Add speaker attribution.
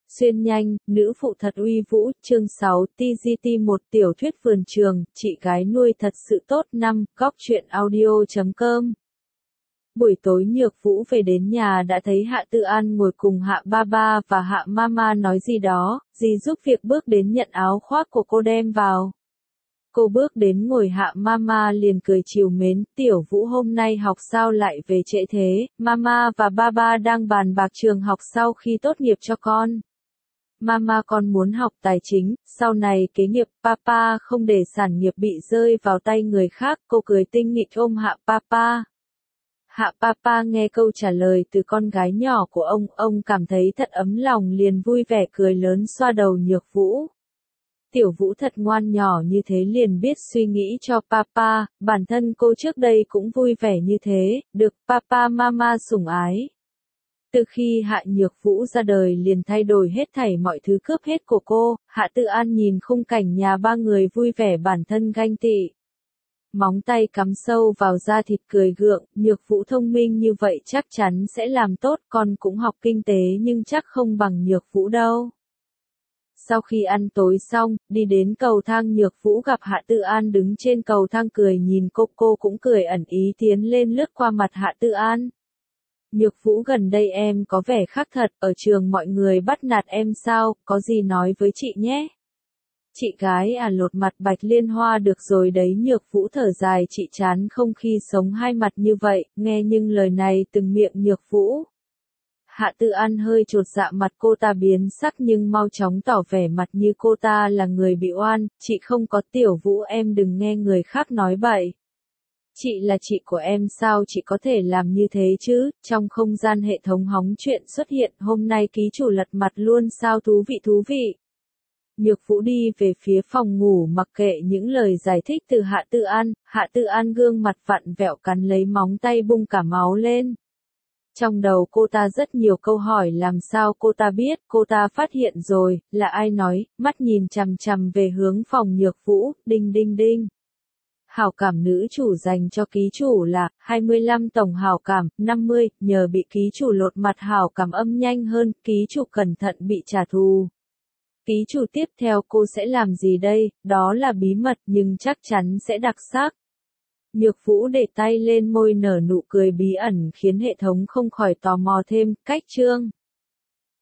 Speaker 1: Xuyên nhanh, nữ phụ thật uy vũ, chương 6, TGT một tiểu thuyết vườn trường, chị gái nuôi thật sự tốt 5, góc truyện audio.com. Buổi tối Nhược Vũ về đến nhà đã thấy Hạ Tự An ngồi cùng Hạ Ba và Hạ Mama nói gì đó, dì giúp việc bước đến nhận áo khoác của cô đem vào. Cô bước đến ngồi Hạ Mama liền cười trìu mến, Tiểu Vũ hôm nay học sao lại về trễ thế, Mama và Ba đang bàn bạc trường học sau khi tốt nghiệp cho con. Mama con muốn học tài chính, sau này kế nghiệp, Papa không để sản nghiệp bị rơi vào tay người khác, cô cười tinh nghịch ôm Hạ Papa. Hạ Papa nghe câu trả lời từ con gái nhỏ của ông cảm thấy thật ấm lòng liền vui vẻ cười lớn xoa đầu Nhược Vũ. Tiểu Vũ thật ngoan nhỏ như thế liền biết suy nghĩ cho Papa, bản thân cô trước đây cũng vui vẻ như thế, được Papa Mama sủng ái. Từ khi Hạ Nhược Vũ ra đời liền thay đổi hết thảy mọi thứ cướp hết của cô, Hạ Tự An nhìn khung cảnh nhà ba người vui vẻ bản thân ganh tị. Móng tay cắm sâu vào da thịt cười gượng, Nhược Vũ thông minh như vậy chắc chắn sẽ làm tốt, con cũng học kinh tế nhưng chắc không bằng Nhược Vũ đâu. Sau khi ăn tối xong, đi đến cầu thang Nhược Vũ gặp Hạ Tự An đứng trên cầu thang cười nhìn cô cũng cười ẩn ý tiến lên lướt qua mặt Hạ Tự An. Nhược Vũ gần đây em có vẻ khác thật, ở trường mọi người bắt nạt em sao, có gì nói với chị nhé. Chị gái à lột mặt Bạch Liên Hoa được rồi đấy Nhược Vũ thở dài chị chán không khi sống hai mặt như vậy, nghe nhưng lời này từng miệng Nhược Vũ. Hạ Tự An hơi chột dạ mặt cô ta biến sắc nhưng mau chóng tỏ vẻ mặt như cô ta là người bị oan, chị không có Tiểu Vũ em đừng nghe người khác nói bậy. Chị là chị của em sao chị có thể làm như thế chứ, trong không gian hệ thống hóng chuyện xuất hiện hôm nay ký chủ lật mặt luôn sao thú vị. Nhược Vũ đi về phía phòng ngủ mặc kệ những lời giải thích từ Hạ Tự An gương mặt vặn vẹo cắn lấy móng tay bung cả máu lên. Trong đầu cô ta rất nhiều câu hỏi làm sao cô ta biết, cô ta phát hiện rồi, là ai nói, mắt nhìn chằm chằm về hướng phòng Nhược Vũ, đinh. Hảo cảm nữ chủ dành cho ký chủ là 25 tổng hảo cảm, 50, nhờ bị ký chủ lột mặt hảo cảm âm nhanh hơn, ký chủ cẩn thận bị trả thù. Ký chủ tiếp theo cô sẽ làm gì đây, đó là bí mật nhưng chắc chắn sẽ đặc sắc. Nhược Vũ để tay lên môi nở nụ cười bí ẩn khiến hệ thống không khỏi tò mò thêm, cách chương.